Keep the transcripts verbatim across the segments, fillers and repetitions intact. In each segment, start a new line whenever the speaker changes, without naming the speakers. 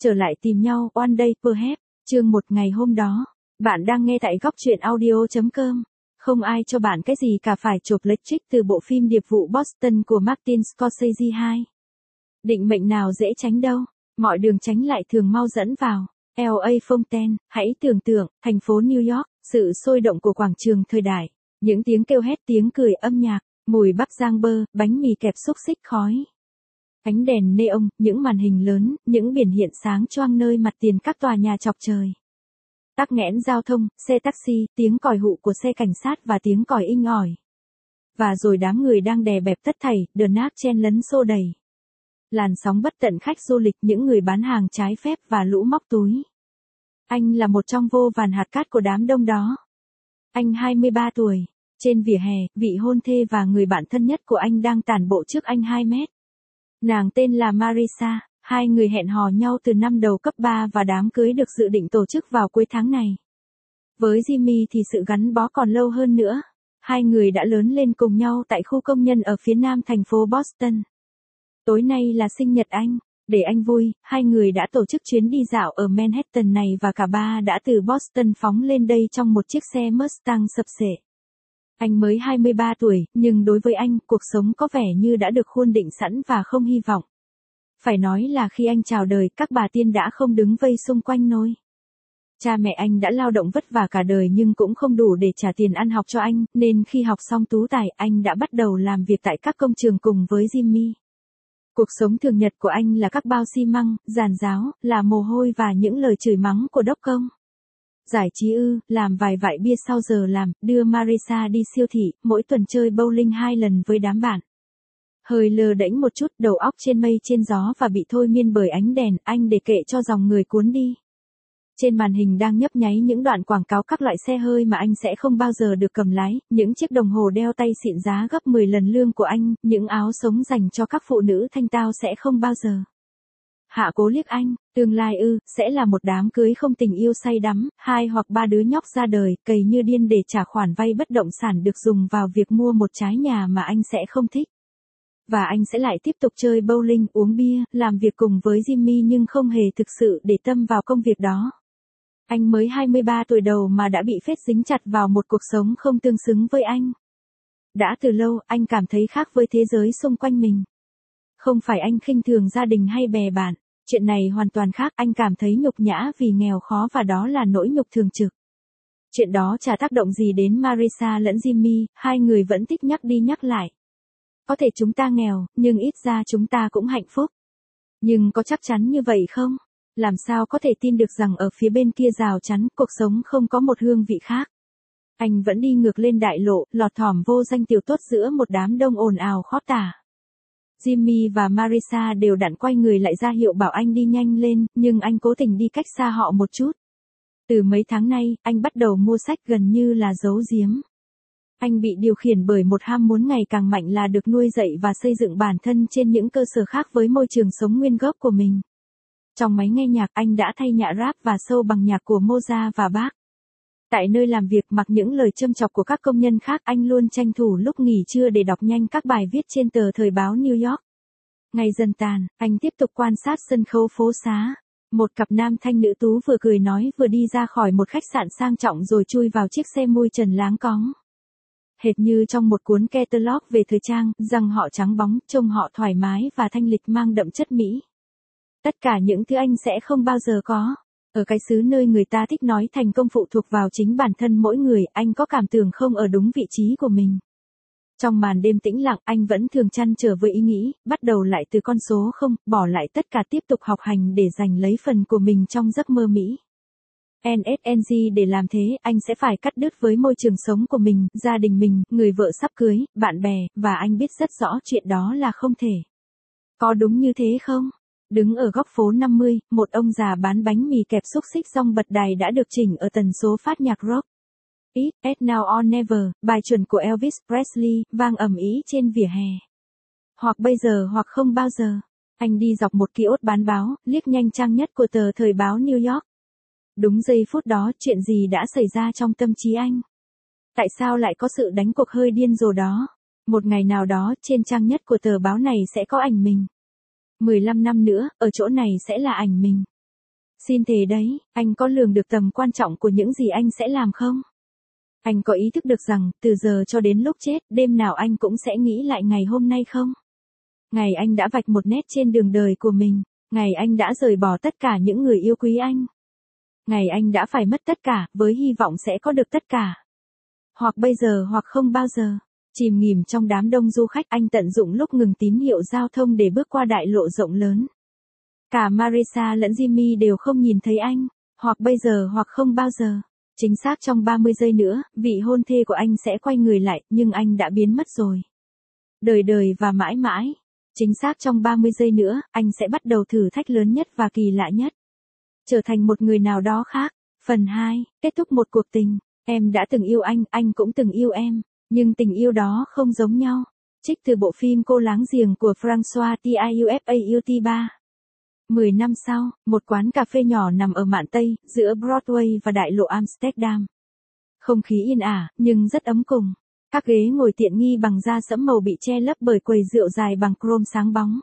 Trở lại tìm nhau, One Day Perhaps, chương một ngày hôm đó. Bạn đang nghe tại góc truyện audio chấm com. Không ai cho bạn cái gì cả phải chộp lấy trích từ bộ phim Điệp vụ Boston của Martin Scorsese hai. Định mệnh nào dễ tránh đâu, mọi đường tránh lại thường mau dẫn vào. lờ a Fontaine, hãy tưởng tượng, thành phố New York, sự sôi động của quảng trường thời đại, những tiếng kêu hét, tiếng cười, âm nhạc, mùi Bắc Giang bơ, bánh mì kẹp xúc xích khói. Ánh đèn neon, những màn hình lớn, những biển hiện sáng choang nơi mặt tiền các tòa nhà chọc trời. Tắc nghẽn giao thông, xe taxi, tiếng còi hụ của xe cảnh sát và tiếng còi inh ỏi. Và rồi đám người đang đè bẹp tất thảy, đờ nát chen lấn xô đẩy. Làn sóng bất tận khách du lịch, những người bán hàng trái phép và lũ móc túi. Anh là một trong vô vàn hạt cát của đám đông đó. Anh hai mươi ba tuổi, trên vỉa hè, vị hôn thê và người bạn thân nhất của anh đang tản bộ trước anh hai mét. Nàng tên là Marissa, hai người hẹn hò nhau từ năm đầu cấp ba và đám cưới được dự định tổ chức vào cuối tháng này. Với Jimmy thì sự gắn bó còn lâu hơn nữa. Hai người đã lớn lên cùng nhau tại khu công nhân ở phía nam thành phố Boston. Tối nay là sinh nhật anh, để anh vui, hai người đã tổ chức chuyến đi dạo ở Manhattan này và cả ba đã từ Boston phóng lên đây trong một chiếc xe Mustang sập xệ. Anh mới hai mươi ba tuổi, nhưng đối với anh, cuộc sống có vẻ như đã được khuôn định sẵn và không hy vọng. Phải nói là khi anh chào đời, các bà tiên đã không đứng vây xung quanh nôi. Cha mẹ anh đã lao động vất vả cả đời nhưng cũng không đủ để trả tiền ăn học cho anh, nên khi học xong tú tài, anh đã bắt đầu làm việc tại các công trường cùng với Jimmy. Cuộc sống thường nhật của anh là các bao xi măng, giàn giáo, là mồ hôi và những lời chửi mắng của đốc công. Giải trí ư, làm vài vại bia sau giờ làm, đưa Marissa đi siêu thị, mỗi tuần chơi bowling hai lần với đám bạn. Hơi lờ đễnh một chút, đầu óc trên mây trên gió và bị thôi miên bởi ánh đèn, anh để kệ cho dòng người cuốn đi. Trên màn hình đang nhấp nháy những đoạn quảng cáo các loại xe hơi mà anh sẽ không bao giờ được cầm lái, những chiếc đồng hồ đeo tay xịn giá gấp mười lần lương của anh, những áo sống dành cho các phụ nữ thanh tao sẽ không bao giờ. Hạ cố liếc anh, tương lai ư, sẽ là một đám cưới không tình yêu say đắm, hai hoặc ba đứa nhóc ra đời, cày như điên để trả khoản vay bất động sản được dùng vào việc mua một trái nhà mà anh sẽ không thích. Và anh sẽ lại tiếp tục chơi bowling, uống bia, làm việc cùng với Jimmy nhưng không hề thực sự để tâm vào công việc đó. Anh mới hai mươi ba tuổi đầu mà đã bị phết dính chặt vào một cuộc sống không tương xứng với anh. Đã từ lâu, anh cảm thấy khác với thế giới xung quanh mình. Không phải anh khinh thường gia đình hay bè bạn, chuyện này hoàn toàn khác, anh cảm thấy nhục nhã vì nghèo khó và đó là nỗi nhục thường trực. Chuyện đó chả tác động gì đến Marissa lẫn Jimmy, hai người vẫn thích nhắc đi nhắc lại. Có thể chúng ta nghèo, nhưng ít ra chúng ta cũng hạnh phúc. Nhưng có chắc chắn như vậy không? Làm sao có thể tin được rằng ở phía bên kia rào chắn, cuộc sống không có một hương vị khác. Anh vẫn đi ngược lên đại lộ, lọt thỏm vô danh tiểu tốt giữa một đám đông ồn ào khó tả. Jimmy và Marissa đều đặn quay người lại ra hiệu bảo anh đi nhanh lên, nhưng anh cố tình đi cách xa họ một chút. Từ mấy tháng nay, anh bắt đầu mua sách gần như là giấu giếm. Anh bị điều khiển bởi một ham muốn ngày càng mạnh là được nuôi dạy và xây dựng bản thân trên những cơ sở khác với môi trường sống nguyên gốc của mình. Trong máy nghe nhạc, anh đã thay nhạc rap và soul bằng nhạc của Mozart và Bach. Tại nơi làm việc, mặc những lời châm chọc của các công nhân khác, anh luôn tranh thủ lúc nghỉ trưa để đọc nhanh các bài viết trên tờ thời báo New York. Ngày dần tàn, anh tiếp tục quan sát sân khấu phố xá. Một cặp nam thanh nữ tú vừa cười nói vừa đi ra khỏi một khách sạn sang trọng rồi chui vào chiếc xe mui trần láng cóng. Hệt như trong một cuốn catalog về thời trang, răng họ trắng bóng, trông họ thoải mái và thanh lịch mang đậm chất Mỹ. Tất cả những thứ anh sẽ không bao giờ có. Ở cái xứ nơi người ta thích nói thành công phụ thuộc vào chính bản thân mỗi người, anh có cảm tưởng không ở đúng vị trí của mình. Trong màn đêm tĩnh lặng, anh vẫn thường trăn trở với ý nghĩ, bắt đầu lại từ con số không, bỏ lại tất cả tiếp tục học hành để giành lấy phần của mình trong giấc mơ Mỹ. en ét en giê để làm thế, anh sẽ phải cắt đứt với môi trường sống của mình, gia đình mình, người vợ sắp cưới, bạn bè, và anh biết rất rõ chuyện đó là không thể. Có đúng như thế không? Đứng ở góc phố năm mươi, một ông già bán bánh mì kẹp xúc xích rong bật đài đã được chỉnh ở tần số phát nhạc rock. It's Now or Never, bài chuẩn của Elvis Presley, vang ầm ĩ trên vỉa hè. Hoặc bây giờ hoặc không bao giờ. Anh đi dọc một kiosk bán báo, liếc nhanh trang nhất của tờ thời báo New York. Đúng giây phút đó, chuyện gì đã xảy ra trong tâm trí anh? Tại sao lại có sự đánh cuộc hơi điên rồ đó? Một ngày nào đó, trên trang nhất của tờ báo này sẽ có ảnh mình. mười lăm năm nữa, ở chỗ này sẽ là ảnh mình. Xin thề đấy, anh có lường được tầm quan trọng của những gì anh sẽ làm không? Anh có ý thức được rằng, từ giờ cho đến lúc chết, đêm nào anh cũng sẽ nghĩ lại ngày hôm nay không? Ngày anh đã vạch một nét trên đường đời của mình. Ngày anh đã rời bỏ tất cả những người yêu quý anh. Ngày anh đã phải mất tất cả, với hy vọng sẽ có được tất cả. Hoặc bây giờ hoặc không bao giờ. Chìm nghỉm trong đám đông du khách, anh tận dụng lúc ngừng tín hiệu giao thông để bước qua đại lộ rộng lớn. Cả Marissa lẫn Jimmy đều không nhìn thấy anh. Hoặc bây giờ hoặc không bao giờ. Chính xác trong ba mươi giây nữa, vị hôn thê của anh sẽ quay người lại, nhưng anh đã biến mất rồi. Đời đời và mãi mãi. Chính xác trong ba mươi giây nữa, anh sẽ bắt đầu thử thách lớn nhất và kỳ lạ nhất. Trở thành một người nào đó khác. Phần hai, kết thúc một cuộc tình. Em đã từng yêu anh, anh cũng từng yêu em. Nhưng tình yêu đó không giống nhau. Trích từ bộ phim Cô láng giềng của François Truffaut ba. Mười năm sau, một quán cà phê nhỏ nằm ở mạn Tây, giữa Broadway và đại lộ Amsterdam. Không khí yên ả, nhưng rất ấm cùng. Các ghế ngồi tiện nghi bằng da sẫm màu bị che lấp bởi quầy rượu dài bằng chrome sáng bóng.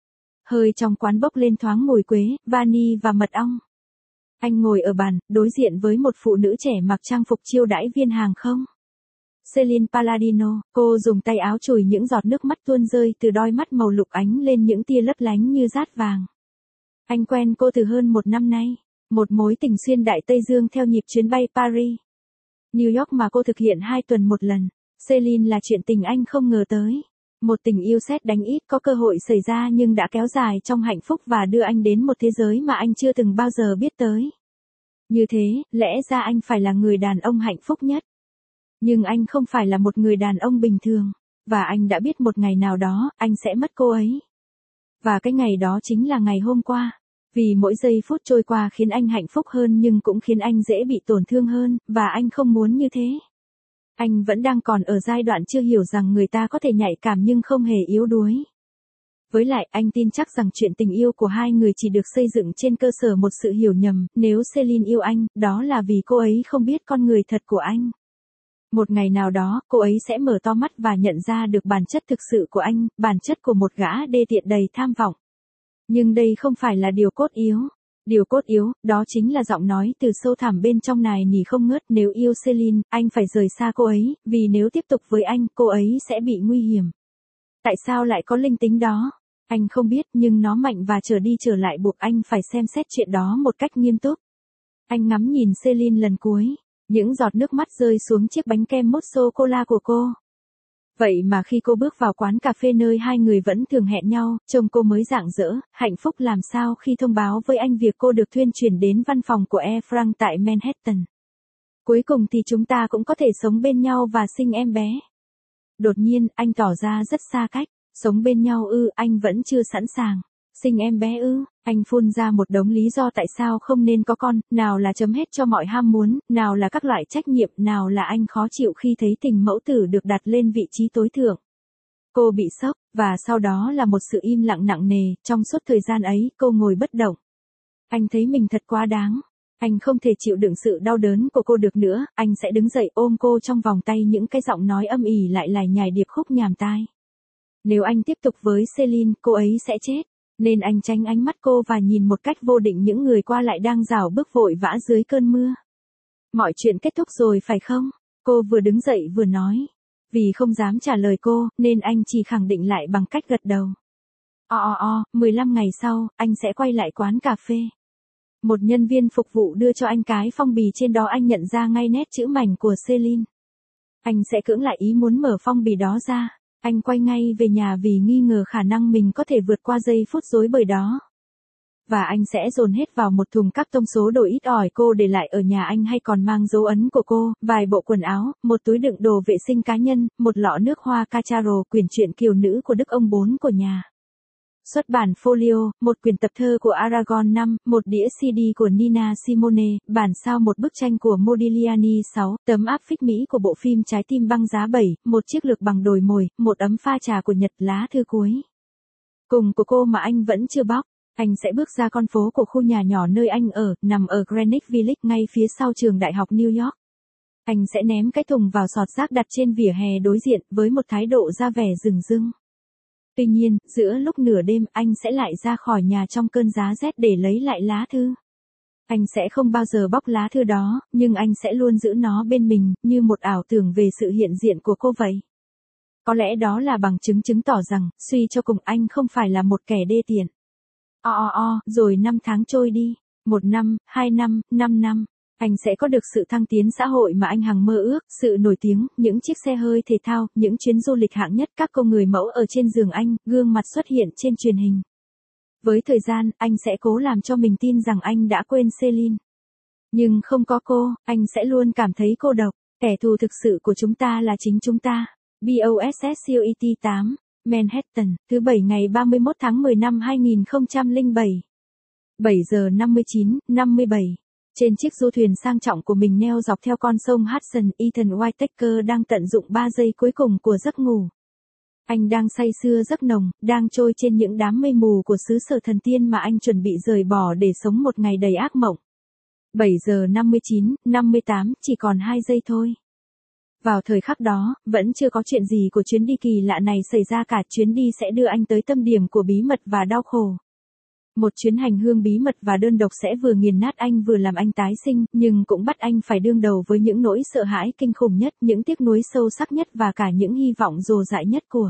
Hơi trong quán bốc lên thoáng mùi quế, vani và mật ong. Anh ngồi ở bàn, đối diện với một phụ nữ trẻ mặc trang phục chiêu đãi viên hàng không. Celine Palladino, cô dùng tay áo chùi những giọt nước mắt tuôn rơi từ đôi mắt màu lục ánh lên những tia lấp lánh như dát vàng. Anh quen cô từ hơn một năm nay. Một mối tình xuyên Đại Tây Dương theo nhịp chuyến bay Paris, New York mà cô thực hiện hai tuần một lần. Celine là chuyện tình anh không ngờ tới. Một tình yêu sét đánh ít có cơ hội xảy ra nhưng đã kéo dài trong hạnh phúc và đưa anh đến một thế giới mà anh chưa từng bao giờ biết tới. Như thế, lẽ ra anh phải là người đàn ông hạnh phúc nhất. Nhưng anh không phải là một người đàn ông bình thường. Và anh đã biết một ngày nào đó, anh sẽ mất cô ấy. Và cái ngày đó chính là ngày hôm qua. Vì mỗi giây phút trôi qua khiến anh hạnh phúc hơn nhưng cũng khiến anh dễ bị tổn thương hơn, và anh không muốn như thế. Anh vẫn đang còn ở giai đoạn chưa hiểu rằng người ta có thể nhạy cảm nhưng không hề yếu đuối. Với lại, anh tin chắc rằng chuyện tình yêu của hai người chỉ được xây dựng trên cơ sở một sự hiểu nhầm. Nếu Celine yêu anh, đó là vì cô ấy không biết con người thật của anh. Một ngày nào đó, cô ấy sẽ mở to mắt và nhận ra được bản chất thực sự của anh, bản chất của một gã đê tiện đầy tham vọng. Nhưng đây không phải là điều cốt yếu. Điều cốt yếu, đó chính là giọng nói từ sâu thẳm bên trong nài nỉ không ngớt. Nếu yêu Celine, anh phải rời xa cô ấy, vì nếu tiếp tục với anh, cô ấy sẽ bị nguy hiểm. Tại sao lại có linh tính đó? Anh không biết, nhưng nó mạnh và trở đi trở lại buộc anh phải xem xét chuyện đó một cách nghiêm túc. Anh ngắm nhìn Celine lần cuối. Những giọt nước mắt rơi xuống chiếc bánh kem mousse sô-cô-la của cô. Vậy mà khi cô bước vào quán cà phê nơi hai người vẫn thường hẹn nhau, trông cô mới rạng rỡ, hạnh phúc làm sao khi thông báo với anh việc cô được thuyên chuyển đến văn phòng của Air France tại Manhattan. Cuối cùng thì chúng ta cũng có thể sống bên nhau và sinh em bé. Đột nhiên, anh tỏ ra rất xa cách. Sống bên nhau ư, anh vẫn chưa sẵn sàng. Sinh em bé ư, anh phun ra một đống lý do tại sao không nên có con, nào là chấm hết cho mọi ham muốn, nào là các loại trách nhiệm, nào là anh khó chịu khi thấy tình mẫu tử được đặt lên vị trí tối thượng. Cô bị sốc, và sau đó là một sự im lặng nặng nề, trong suốt thời gian ấy, cô ngồi bất động. Anh thấy mình thật quá đáng. Anh không thể chịu đựng sự đau đớn của cô được nữa, anh sẽ đứng dậy ôm cô trong vòng tay, những cái giọng nói âm ỉ lại lải nhải điệp khúc nhàm tai. Nếu anh tiếp tục với Celine, cô ấy sẽ chết. Nên anh tránh ánh mắt cô và nhìn một cách vô định những người qua lại đang rảo bước vội vã dưới cơn mưa. Mọi chuyện kết thúc rồi phải không? Cô vừa đứng dậy vừa nói. Vì không dám trả lời cô, nên anh chỉ khẳng định lại bằng cách gật đầu. O o o, mười lăm ngày sau, anh sẽ quay lại quán cà phê. Một nhân viên phục vụ đưa cho anh cái phong bì, trên đó anh nhận ra ngay nét chữ mảnh của Celine. Anh sẽ cưỡng lại ý muốn mở phong bì đó ra. Anh quay ngay về nhà vì nghi ngờ khả năng mình có thể vượt qua giây phút rối bời đó. Và anh sẽ dồn hết vào một thùng các tông số đồ ít ỏi cô để lại ở nhà anh, hay còn mang dấu ấn của cô, vài bộ quần áo, một túi đựng đồ vệ sinh cá nhân, một lọ nước hoa Cacharo, quyển truyện kiều nữ của Đức ông bốn của nhà. Xuất bản Folio, một quyển tập thơ của Aragon năm, một đĩa xê đê của Nina Simone, bản sao một bức tranh của Modigliani sáu, tấm áp phích Mỹ của bộ phim Trái tim băng giá bảy, một chiếc lược bằng đồi mồi, một ấm pha trà của Nhật, lá thư cuối cùng của cô mà anh vẫn chưa bóc. Anh sẽ bước ra con phố của khu nhà nhỏ nơi anh ở, nằm ở Greenwich Village ngay phía sau trường đại học New York. Anh sẽ ném cái thùng vào sọt rác đặt trên vỉa hè đối diện, với một thái độ ra vẻ rừng rưng. Tuy nhiên, giữa lúc nửa đêm, anh sẽ lại ra khỏi nhà trong cơn giá rét để lấy lại lá thư. Anh sẽ không bao giờ bóc lá thư đó, nhưng anh sẽ luôn giữ nó bên mình, như một ảo tưởng về sự hiện diện của cô vậy. Có lẽ đó là bằng chứng chứng tỏ rằng, suy cho cùng anh không phải là một kẻ đê tiện. O o o, rồi năm tháng trôi đi. Một năm, hai năm, năm năm. Anh sẽ có được sự thăng tiến xã hội mà anh hằng mơ ước, sự nổi tiếng, những chiếc xe hơi thể thao, những chuyến du lịch hạng nhất, các cô người mẫu ở trên giường anh, gương mặt xuất hiện trên truyền hình. Với thời gian, anh sẽ cố làm cho mình tin rằng anh đã quên Celine. Nhưng không có cô, anh sẽ luôn cảm thấy cô độc. Kẻ thù thực sự của chúng ta là chính chúng ta. Bosset tám, Manhattan, thứ bảy ngày ba mươi mốt tháng mười năm hai nghìn không trăm lẻ bảy. bảy giờ năm mươi chín, năm mươi bảy. Trên chiếc du thuyền sang trọng của mình neo dọc theo con sông Hudson, Ethan Whittaker đang tận dụng ba giây cuối cùng của giấc ngủ. Anh đang say sưa giấc nồng, đang trôi trên những đám mây mù của xứ sở thần tiên mà anh chuẩn bị rời bỏ để sống một ngày đầy ác mộng. bảy giờ năm mươi chín, năm mươi tám, chỉ còn hai giây thôi. Vào thời khắc đó, vẫn chưa có chuyện gì của chuyến đi kỳ lạ này xảy ra cả. Chuyến đi sẽ đưa anh tới tâm điểm của bí mật và đau khổ. Một chuyến hành hương bí mật và đơn độc sẽ vừa nghiền nát anh vừa làm anh tái sinh, nhưng cũng bắt anh phải đương đầu với những nỗi sợ hãi kinh khủng nhất, những tiếc nuối sâu sắc nhất và cả những hy vọng dồ dại nhất của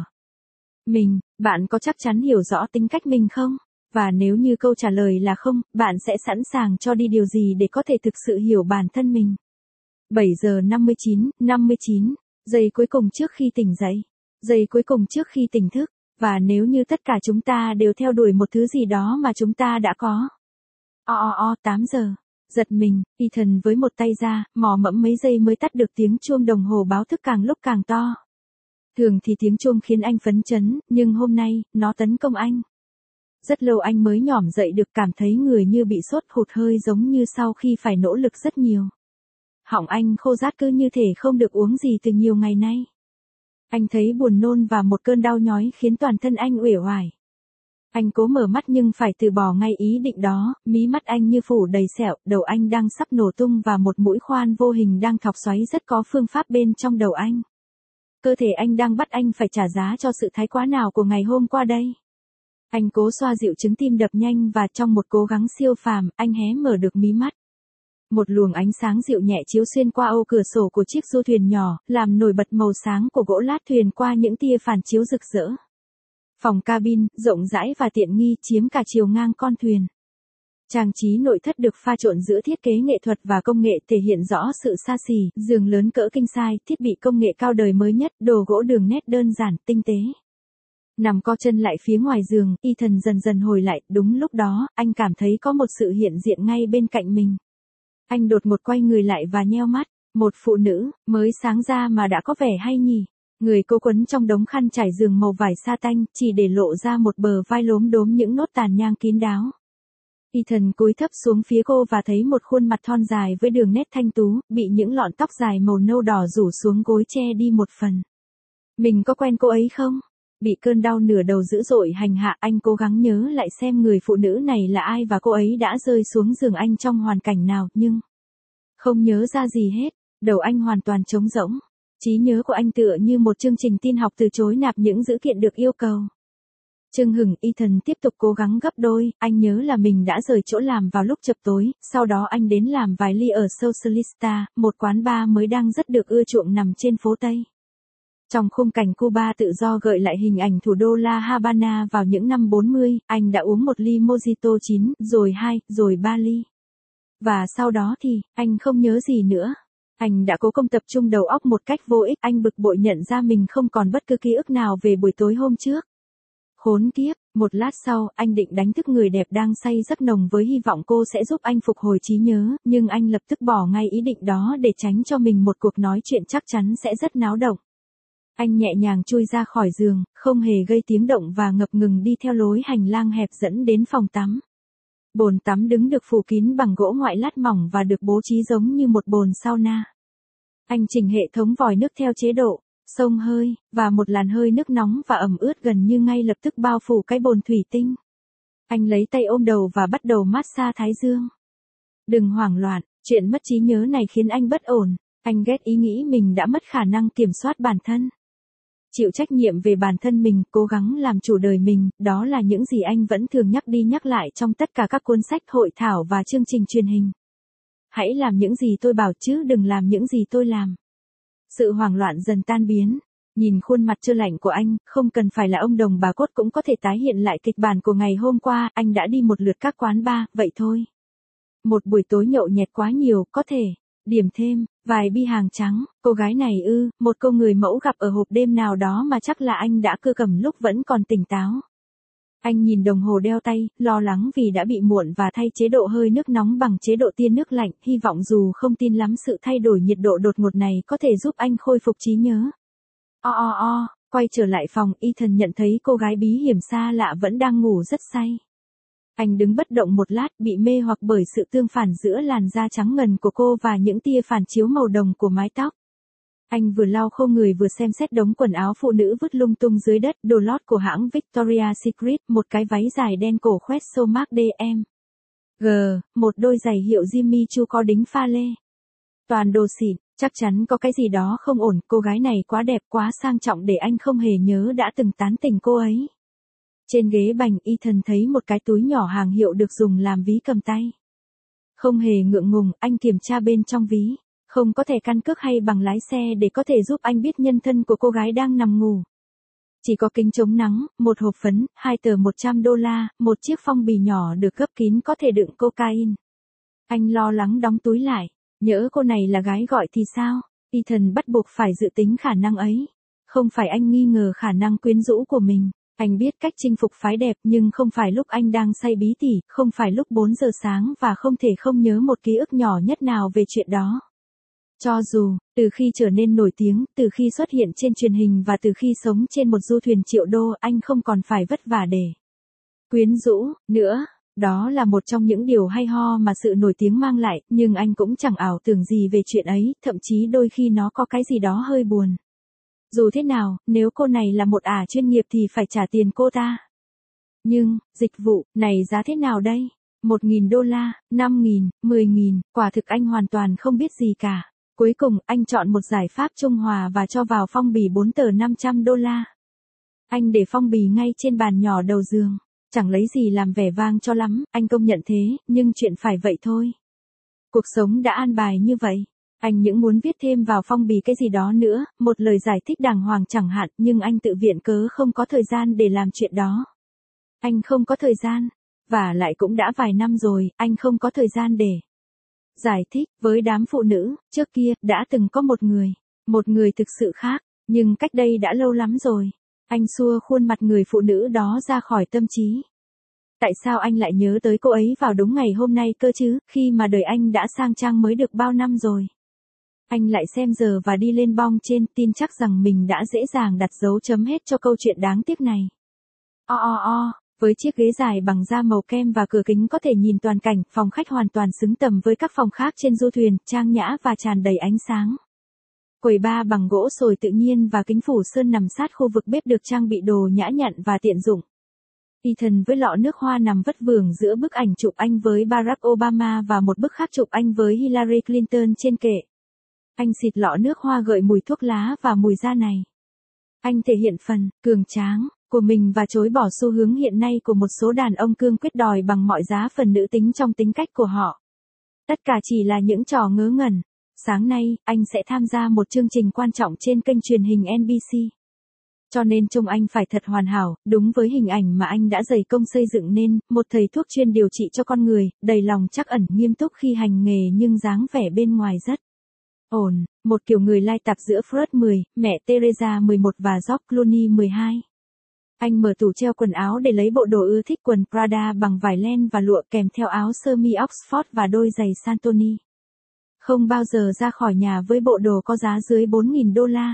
mình. Bạn có chắc chắn hiểu rõ tính cách mình không? Và nếu như câu trả lời là không, bạn sẽ sẵn sàng cho đi điều gì để có thể thực sự hiểu bản thân mình? bảy giờ năm mươi chín, năm mươi chín, giây cuối cùng trước khi tỉnh dậy. Giây cuối cùng trước khi tỉnh thức. Và nếu như tất cả chúng ta đều theo đuổi một thứ gì đó mà chúng ta đã có. O o o, tám giờ. Giật mình, Ethan với một tay ra, mò mẫm mấy giây mới tắt được tiếng chuông đồng hồ báo thức càng lúc càng to. Thường thì tiếng chuông khiến anh phấn chấn, nhưng hôm nay, nó tấn công anh. Rất lâu anh mới nhỏm dậy được, cảm thấy người như bị sốt hụt hơi, giống như sau khi phải nỗ lực rất nhiều. Họng anh khô rát cứ như thể không được uống gì từ nhiều ngày nay. Anh thấy buồn nôn và một cơn đau nhói khiến toàn thân anh uể oải. Anh cố mở mắt nhưng phải từ bỏ ngay ý định đó, mí mắt anh như phủ đầy sẹo, đầu anh đang sắp nổ tung và một mũi khoan vô hình đang thọc xoáy rất có phương pháp bên trong đầu anh. Cơ thể anh đang bắt anh phải trả giá cho sự thái quá nào của ngày hôm qua đây. Anh cố xoa dịu chứng tim đập nhanh và trong một cố gắng siêu phàm, anh hé mở được mí mắt. Một luồng ánh sáng dịu nhẹ chiếu xuyên qua ô cửa sổ của chiếc du thuyền nhỏ, làm nổi bật màu sáng của gỗ lát thuyền qua những tia phản chiếu rực rỡ. Phòng cabin, rộng rãi và tiện nghi, chiếm cả chiều ngang con thuyền. Trang trí nội thất được pha trộn giữa thiết kế nghệ thuật và công nghệ, thể hiện rõ sự xa xỉ, giường lớn cỡ king size, thiết bị công nghệ cao đời mới nhất, đồ gỗ đường nét đơn giản, tinh tế. Nằm co chân lại phía ngoài giường, Ethan dần dần hồi lại, đúng lúc đó, anh cảm thấy có một sự hiện diện ngay bên cạnh mình. Anh đột ngột quay người lại và nheo mắt, một phụ nữ, mới sáng ra mà đã có vẻ hay nhỉ. Người cô quấn trong đống khăn trải giường màu vải sa tanh, chỉ để lộ ra một bờ vai lốm đốm những nốt tàn nhang kín đáo. Ethan cúi thấp xuống phía cô và thấy một khuôn mặt thon dài với đường nét thanh tú, bị những lọn tóc dài màu nâu đỏ rủ xuống gối che đi một phần. Mình có quen cô ấy không? Bị cơn đau nửa đầu dữ dội hành hạ, anh cố gắng nhớ lại xem người phụ nữ này là ai và cô ấy đã rơi xuống giường anh trong hoàn cảnh nào, nhưng không nhớ ra gì hết. Đầu anh hoàn toàn trống rỗng. Trí nhớ của anh tựa như một chương trình tin học từ chối nạp những dữ kiện được yêu cầu. Chưng hửng, Ethan tiếp tục cố gắng gấp đôi, anh nhớ là mình đã rời chỗ làm vào lúc chập tối, sau đó anh đến làm vài ly ở Socialista, một quán bar mới đang rất được ưa chuộng nằm trên phố Tây. Trong khung cảnh Cuba tự do gợi lại hình ảnh thủ đô La Habana vào những năm bốn mươi, anh đã uống một ly mojito chín, rồi hai, rồi ba ly. Và sau đó thì, anh không nhớ gì nữa. Anh đã cố công tập trung đầu óc một cách vô ích, anh bực bội nhận ra mình không còn bất cứ ký ức nào về buổi tối hôm trước. Khốn kiếp, một lát sau, anh định đánh thức người đẹp đang say giấc nồng với hy vọng cô sẽ giúp anh phục hồi trí nhớ, nhưng anh lập tức bỏ ngay ý định đó để tránh cho mình một cuộc nói chuyện chắc chắn sẽ rất náo động. Anh nhẹ nhàng chui ra khỏi giường, không hề gây tiếng động và ngập ngừng đi theo lối hành lang hẹp dẫn đến phòng tắm. Bồn tắm đứng được phủ kín bằng gỗ ngoại lát mỏng và được bố trí giống như một bồn sauna. Anh chỉnh hệ thống vòi nước theo chế độ xông hơi, và một làn hơi nước nóng và ẩm ướt gần như ngay lập tức bao phủ cái bồn thủy tinh. Anh lấy tay ôm đầu và bắt đầu massage thái dương. Đừng hoảng loạn, chuyện mất trí nhớ này khiến anh bất ổn. Anh ghét ý nghĩ mình đã mất khả năng kiểm soát bản thân. Chịu trách nhiệm về bản thân mình, cố gắng làm chủ đời mình, đó là những gì anh vẫn thường nhắc đi nhắc lại trong tất cả các cuốn sách, hội thảo và chương trình truyền hình. Hãy làm những gì tôi bảo chứ đừng làm những gì tôi làm. Sự hoảng loạn dần tan biến. Nhìn khuôn mặt trơ lạnh của anh, không cần phải là ông đồng bà cốt cũng có thể tái hiện lại kịch bản của ngày hôm qua, anh đã đi một lượt các quán bar, vậy thôi. Một buổi tối nhậu nhẹt quá nhiều, có thể. Điểm thêm, vài bi hàng trắng, cô gái này ư, một cô người mẫu gặp ở hộp đêm nào đó mà chắc là anh đã cưa cầm lúc vẫn còn tỉnh táo. Anh nhìn đồng hồ đeo tay, lo lắng vì đã bị muộn và thay chế độ hơi nước nóng bằng chế độ tia nước lạnh, hy vọng dù không tin lắm sự thay đổi nhiệt độ đột ngột này có thể giúp anh khôi phục trí nhớ. O o o, quay trở lại phòng, Ethan nhận thấy cô gái bí hiểm xa lạ vẫn đang ngủ rất say. Anh đứng bất động một lát, bị mê hoặc bởi sự tương phản giữa làn da trắng ngần của cô và những tia phản chiếu màu đồng của mái tóc. Anh vừa lau khô người vừa xem xét đống quần áo phụ nữ vứt lung tung dưới đất, đồ lót của hãng Victoria's Secret, một cái váy dài đen cổ khoét xô Marc đê em. G, một đôi giày hiệu Jimmy Choo có đính pha lê. Toàn đồ xịn, chắc chắn có cái gì đó không ổn, cô gái này quá đẹp quá sang trọng để anh không hề nhớ đã từng tán tỉnh cô ấy. Trên ghế bành, Ethan thấy một cái túi nhỏ hàng hiệu được dùng làm ví cầm tay. Không hề ngượng ngùng, anh kiểm tra bên trong ví. Không có thẻ căn cước hay bằng lái xe để có thể giúp anh biết nhân thân của cô gái đang nằm ngủ. Chỉ có kính chống nắng, một hộp phấn, hai tờ một trăm đô la, một chiếc phong bì nhỏ được gấp kín có thể đựng cocaine. Anh lo lắng đóng túi lại. Nhỡ cô này là gái gọi thì sao? Ethan bắt buộc phải dự tính khả năng ấy. Không phải anh nghi ngờ khả năng quyến rũ của mình. Anh biết cách chinh phục phái đẹp nhưng không phải lúc anh đang say bí tỉ, không phải lúc bốn giờ sáng và không thể không nhớ một ký ức nhỏ nhất nào về chuyện đó. Cho dù, từ khi trở nên nổi tiếng, từ khi xuất hiện trên truyền hình và từ khi sống trên một du thuyền triệu đô, anh không còn phải vất vả để quyến rũ nữa. Đó là một trong những điều hay ho mà sự nổi tiếng mang lại, nhưng anh cũng chẳng ảo tưởng gì về chuyện ấy, thậm chí đôi khi nó có cái gì đó hơi buồn. Dù thế nào, nếu cô này là một ả chuyên nghiệp thì phải trả tiền cô ta. Nhưng, dịch vụ, này giá thế nào đây? Một nghìn đô la, năm nghìn, mười nghìn, quả thực anh hoàn toàn không biết gì cả. Cuối cùng, anh chọn một giải pháp trung hòa và cho vào phong bì bốn tờ năm trăm đô la. Anh để phong bì ngay trên bàn nhỏ đầu giường. Chẳng lấy gì làm vẻ vang cho lắm, anh công nhận thế, nhưng chuyện phải vậy thôi. Cuộc sống đã an bài như vậy. Anh những muốn viết thêm vào phong bì cái gì đó nữa, một lời giải thích đàng hoàng chẳng hạn, nhưng anh tự viện cớ không có thời gian để làm chuyện đó. Anh không có thời gian, và lại cũng đã vài năm rồi, anh không có thời gian để giải thích với đám phụ nữ. Trước kia, đã từng có một người, một người thực sự khác, nhưng cách đây đã lâu lắm rồi. Anh xua khuôn mặt người phụ nữ đó ra khỏi tâm trí. Tại sao anh lại nhớ tới cô ấy vào đúng ngày hôm nay cơ chứ, khi mà đời anh đã sang trang mới được bao năm rồi. Anh lại xem giờ và đi lên bong trên, tin chắc rằng mình đã dễ dàng đặt dấu chấm hết cho câu chuyện đáng tiếc này. O o o, với chiếc ghế dài bằng da màu kem và cửa kính có thể nhìn toàn cảnh, phòng khách hoàn toàn xứng tầm với các phòng khác trên du thuyền, trang nhã và tràn đầy ánh sáng. Quầy bar bằng gỗ sồi tự nhiên và kính phủ sơn nằm sát khu vực bếp được trang bị đồ nhã nhặn và tiện dụng. Ethan với lọ nước hoa nằm vất vưởng giữa bức ảnh chụp anh với Barack Obama và một bức khác chụp anh với Hillary Clinton trên kệ. Anh xịt lọ nước hoa gợi mùi thuốc lá và mùi da này. Anh thể hiện phần cường tráng của mình và chối bỏ xu hướng hiện nay của một số đàn ông cương quyết đòi bằng mọi giá phần nữ tính trong tính cách của họ. Tất cả chỉ là những trò ngớ ngẩn. Sáng nay, anh sẽ tham gia một chương trình quan trọng trên kênh truyền hình en bê xê. Cho nên trông anh phải thật hoàn hảo, đúng với hình ảnh mà anh đã dày công xây dựng nên, một thầy thuốc chuyên điều trị cho con người, đầy lòng trắc ẩn nghiêm túc khi hành nghề nhưng dáng vẻ bên ngoài rất ổn, một kiểu người lai tạp giữa Freud mười, mẹ Teresa mười một và George Clooney mười hai. Anh mở tủ treo quần áo để lấy bộ đồ ưa thích, quần Prada bằng vải len và lụa kèm theo áo sơ mi Oxford và đôi giày Santoni. Không bao giờ ra khỏi nhà với bộ đồ có giá dưới bốn nghìn đô la.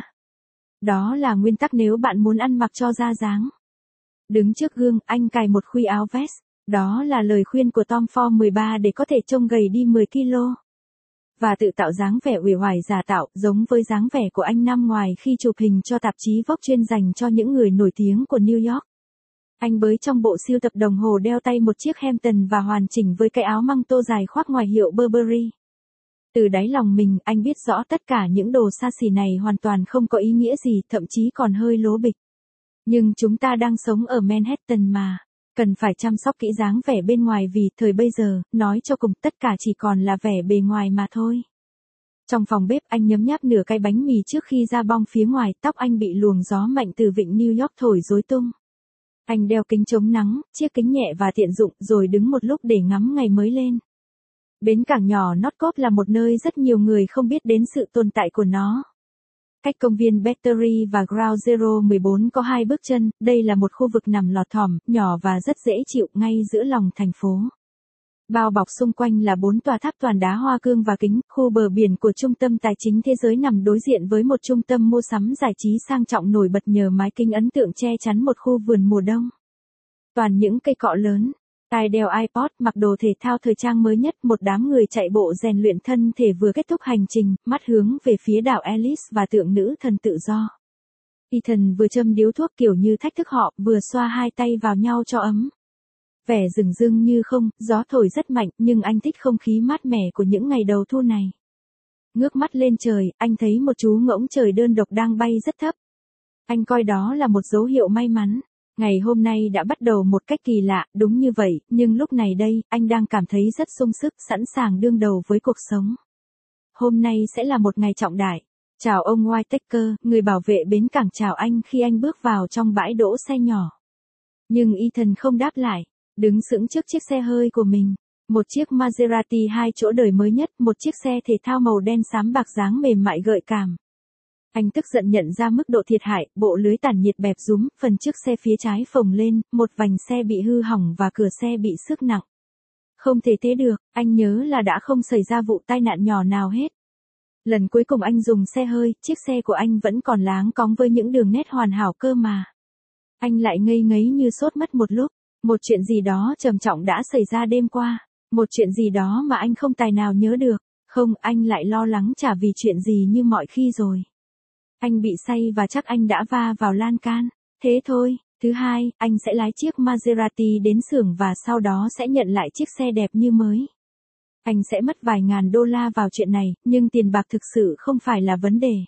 Đó là nguyên tắc nếu bạn muốn ăn mặc cho ra dáng. Đứng trước gương, anh cài một khuy áo vest. Đó là lời khuyên của Tom Ford mười ba để có thể trông gầy đi mười ki lô. Và tự tạo dáng vẻ uể oải giả tạo, giống với dáng vẻ của anh năm ngoài khi chụp hình cho tạp chí Vogue chuyên dành cho những người nổi tiếng của New York. Anh bới trong bộ sưu tập đồng hồ đeo tay một chiếc Hampton và hoàn chỉnh với cái áo măng tô dài khoác ngoài hiệu Burberry. Từ đáy lòng mình, anh biết rõ tất cả những đồ xa xỉ này hoàn toàn không có ý nghĩa gì, thậm chí còn hơi lố bịch. Nhưng chúng ta đang sống ở Manhattan mà, cần phải chăm sóc kỹ dáng vẻ bên ngoài vì thời bây giờ, nói cho cùng tất cả chỉ còn là vẻ bề ngoài mà thôi. Trong phòng bếp anh nhấm nháp nửa cái bánh mì trước khi ra bong phía ngoài, tóc anh bị luồng gió mạnh từ vịnh New York thổi rối tung. Anh đeo kính chống nắng, chiếc kính nhẹ và tiện dụng rồi đứng một lúc để ngắm ngày mới lên. Bến cảng nhỏ North là một nơi rất nhiều người không biết đến sự tồn tại của nó. Cách công viên Battery và Ground Zero mười bốn có hai bước chân, đây là một khu vực nằm lọt thỏm, nhỏ và rất dễ chịu ngay giữa lòng thành phố. Bao bọc xung quanh là bốn tòa tháp toàn đá hoa cương và kính, khu bờ biển của trung tâm tài chính thế giới nằm đối diện với một trung tâm mua sắm giải trí sang trọng nổi bật nhờ mái kính ấn tượng che chắn một khu vườn mùa đông. Toàn những cây cọ lớn, tai đeo iPod, mặc đồ thể thao thời trang mới nhất, một đám người chạy bộ rèn luyện thân thể vừa kết thúc hành trình, mắt hướng về phía đảo Alice và tượng nữ thần tự do. Ethan vừa châm điếu thuốc kiểu như thách thức họ, vừa xoa hai tay vào nhau cho ấm. Vẻ rừng rưng như không, gió thổi rất mạnh, nhưng anh thích không khí mát mẻ của những ngày đầu thu này. Ngước mắt lên trời, anh thấy một chú ngỗng trời đơn độc đang bay rất thấp. Anh coi đó là một dấu hiệu may mắn. Ngày hôm nay đã bắt đầu một cách kỳ lạ, đúng như vậy, nhưng lúc này đây, anh đang cảm thấy rất sung sức, sẵn sàng đương đầu với cuộc sống. Hôm nay sẽ là một ngày trọng đại. Chào ông Whittaker, người bảo vệ bến cảng chào anh khi anh bước vào trong bãi đỗ xe nhỏ. Nhưng Ethan không đáp lại, đứng sững trước chiếc xe hơi của mình. Một chiếc Maserati hai chỗ đời mới nhất, một chiếc xe thể thao màu đen xám bạc dáng mềm mại gợi cảm. Anh tức giận nhận ra mức độ thiệt hại, bộ lưới tản nhiệt bẹp rúm, phần trước xe phía trái phồng lên, một vành xe bị hư hỏng và cửa xe bị xước nặng. Không thể thế được, anh nhớ là đã không xảy ra vụ tai nạn nhỏ nào hết. Lần cuối cùng anh dùng xe hơi, chiếc xe của anh vẫn còn láng cóng với những đường nét hoàn hảo cơ mà. Anh lại ngây ngấy như sốt mất một lúc, một chuyện gì đó trầm trọng đã xảy ra đêm qua, một chuyện gì đó mà anh không tài nào nhớ được, không, anh lại lo lắng chả vì chuyện gì như mọi khi rồi. Anh bị say và chắc anh đã va vào lan can. Thế thôi, thứ hai, anh sẽ lái chiếc Maserati đến xưởng và sau đó sẽ nhận lại chiếc xe đẹp như mới. Anh sẽ mất vài ngàn đô la vào chuyện này, nhưng tiền bạc thực sự không phải là vấn đề.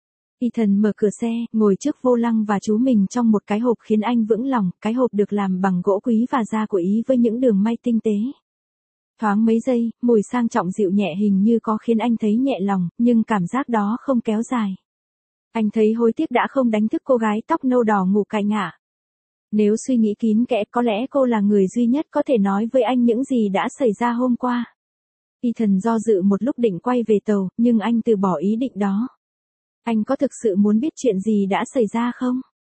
Ethan mở cửa xe, ngồi trước vô lăng và trú mình trong một cái hộp khiến anh vững lòng, cái hộp được làm bằng gỗ quý và da của Ý với những đường may tinh tế. Thoáng mấy giây, mùi sang trọng dịu nhẹ hình như có khiến anh thấy nhẹ lòng, nhưng cảm giác đó không kéo dài. Anh thấy hối tiếc đã không đánh thức cô gái tóc nâu đỏ ngủ cạnh ngả. Nếu suy nghĩ kín kẽ, có lẽ cô là người duy nhất có thể nói với anh những gì đã xảy ra hôm qua. Ethan do dự một lúc định quay về tàu, nhưng anh từ bỏ ý định đó. Anh có thực sự muốn biết chuyện gì đã xảy ra không?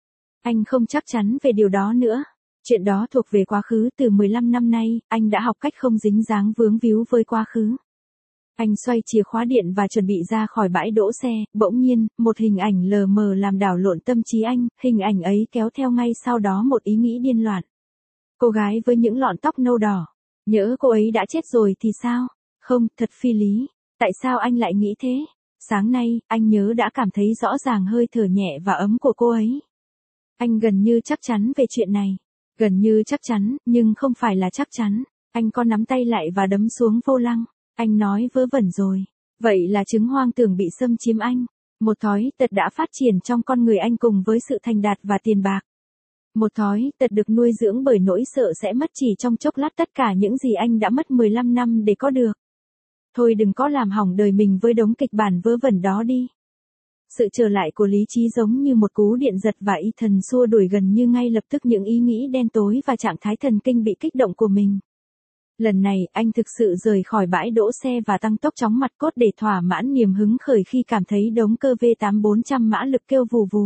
Anh không chắc chắn về điều đó nữa. Chuyện đó thuộc về quá khứ, từ mười lăm năm nay, anh đã học cách không dính dáng vướng víu với quá khứ. Anh xoay chìa khóa điện và chuẩn bị ra khỏi bãi đỗ xe, bỗng nhiên, một hình ảnh lờ mờ làm đảo lộn tâm trí anh, hình ảnh ấy kéo theo ngay sau đó một ý nghĩ điên loạn. Cô gái với những lọn tóc nâu đỏ. Nhỡ cô ấy đã chết rồi thì sao? Không, thật phi lý. Tại sao anh lại nghĩ thế? Sáng nay, anh nhớ đã cảm thấy rõ ràng hơi thở nhẹ và ấm của cô ấy. Anh gần như chắc chắn về chuyện này. Gần như chắc chắn, nhưng không phải là chắc chắn. Anh có nắm tay lại và đấm xuống vô lăng. Anh nói vớ vẩn rồi. Vậy là chứng hoang tưởng bị xâm chiếm anh. Một thói tật đã phát triển trong con người anh cùng với sự thành đạt và tiền bạc. Một thói tật được nuôi dưỡng bởi nỗi sợ sẽ mất chỉ trong chốc lát tất cả những gì anh đã mất mười lăm năm để có được. Thôi đừng có làm hỏng đời mình với đống kịch bản vớ vẩn đó đi. Sự trở lại của lý trí giống như một cú điện giật và Ethan xua đuổi gần như ngay lập tức những ý nghĩ đen tối và trạng thái thần kinh bị kích động của mình. Lần này, anh thực sự rời khỏi bãi đỗ xe và tăng tốc chóng mặt cốt để thỏa mãn niềm hứng khởi khi cảm thấy đống cơ V tám bốn trăm mã lực kêu vù vù.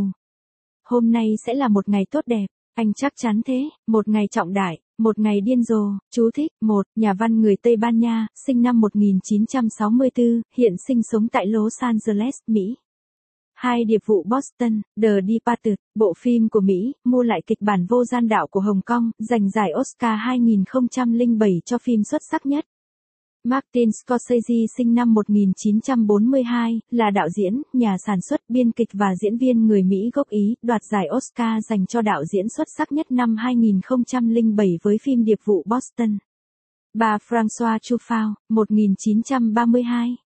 Hôm nay sẽ là một ngày tốt đẹp, anh chắc chắn thế, một ngày trọng đại, một ngày điên rồ. Chú thích, một, nhà văn người Tây Ban Nha, sinh năm một nghìn chín trăm sáu mươi tư, hiện sinh sống tại Los Angeles, Mỹ. Hai, điệp vụ Boston, The Departed, bộ phim của Mỹ, mua lại kịch bản vô gian đạo của Hồng Kông, giành giải Oscar hai nghìn không trăm lẻ bảy cho phim xuất sắc nhất. Martin Scorsese sinh năm một nghìn chín trăm bốn mươi hai, là đạo diễn, nhà sản xuất, biên kịch và diễn viên người Mỹ gốc Ý, đoạt giải Oscar dành cho đạo diễn xuất sắc nhất năm hai nghìn không trăm lẻ bảy với phim Điệp vụ Boston. ba. François Truffaut, một nghìn chín trăm ba mươi hai.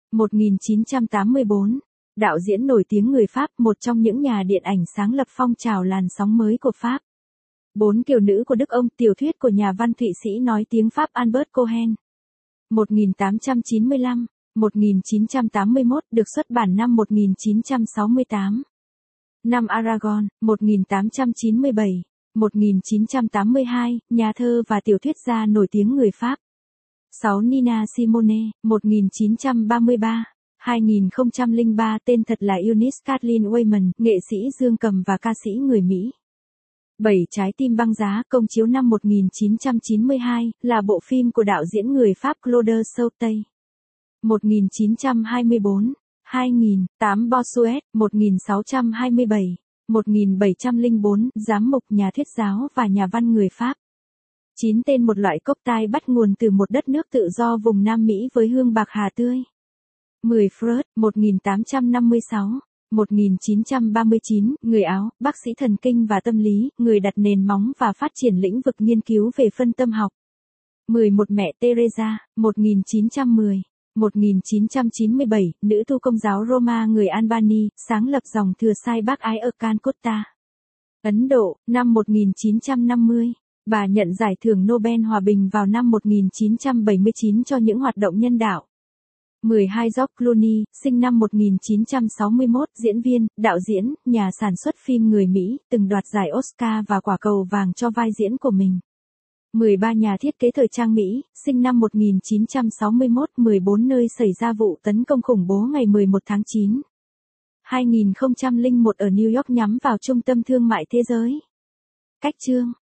một nghìn chín trăm tám mươi bốn. Đạo diễn nổi tiếng người Pháp, một trong những nhà điện ảnh sáng lập phong trào làn sóng mới của Pháp. Bốn kiều nữ của Đức ông, tiểu thuyết của nhà văn Thụy Sĩ nói tiếng Pháp Albert Cohen. một nghìn tám trăm chín mươi lăm, một nghìn chín trăm tám mươi mốt, được xuất bản năm một nghìn chín trăm sáu mươi tám. Năm Aragon, một nghìn tám trăm chín mươi bảy, một nghìn chín trăm tám mươi hai, nhà thơ và tiểu thuyết gia nổi tiếng người Pháp. sáu Nina Simone, một nghìn chín trăm ba mươi ba, hai nghìn không trăm lẻ ba, tên thật là Eunice Kathleen Wayman, nghệ sĩ dương cầm và ca sĩ người Mỹ. bảy Trái tim băng giá, công chiếu năm một nghìn chín trăm chín mươi hai, là bộ phim của đạo diễn người Pháp Claude Sautet. một nghìn chín trăm hai mươi bốn, hai nghìn, tám Bossuet, một nghìn sáu trăm hai mươi bảy, một nghìn bảy trăm lẻ bốn, giám mục, nhà thuyết giáo và nhà văn người Pháp. chín Tên, một loại cốc tai bắt nguồn từ một đất nước tự do vùng Nam Mỹ với hương bạc hà tươi. mười Freud, một nghìn tám trăm năm mươi sáu, một nghìn chín trăm ba mươi chín, người Áo, bác sĩ thần kinh và tâm lý, người đặt nền móng và phát triển lĩnh vực nghiên cứu về phân tâm học. mười một Mẹ Teresa, một nghìn chín trăm mười, một nghìn chín trăm chín mươi bảy, nữ tu công giáo Roma người Albany, sáng lập dòng thừa sai bác ái ở Calcutta, Ấn Độ, năm một nghìn chín trăm năm mươi. Bà nhận giải thưởng Nobel Hòa bình vào năm một nghìn chín trăm bảy mươi chín cho những hoạt động nhân đạo. mười hai George Clooney, sinh năm một nghìn chín trăm sáu mươi mốt, diễn viên, đạo diễn, nhà sản xuất phim người Mỹ, từng đoạt giải Oscar và quả cầu vàng cho vai diễn của mình. mười ba Nhà thiết kế thời trang Mỹ, sinh năm một nghìn chín trăm sáu mươi mốt, mười bốn nơi xảy ra vụ tấn công khủng bố ngày mười một tháng chín. hai nghìn không trăm lẻ một ở New York nhắm vào trung tâm thương mại thế giới. Cách chương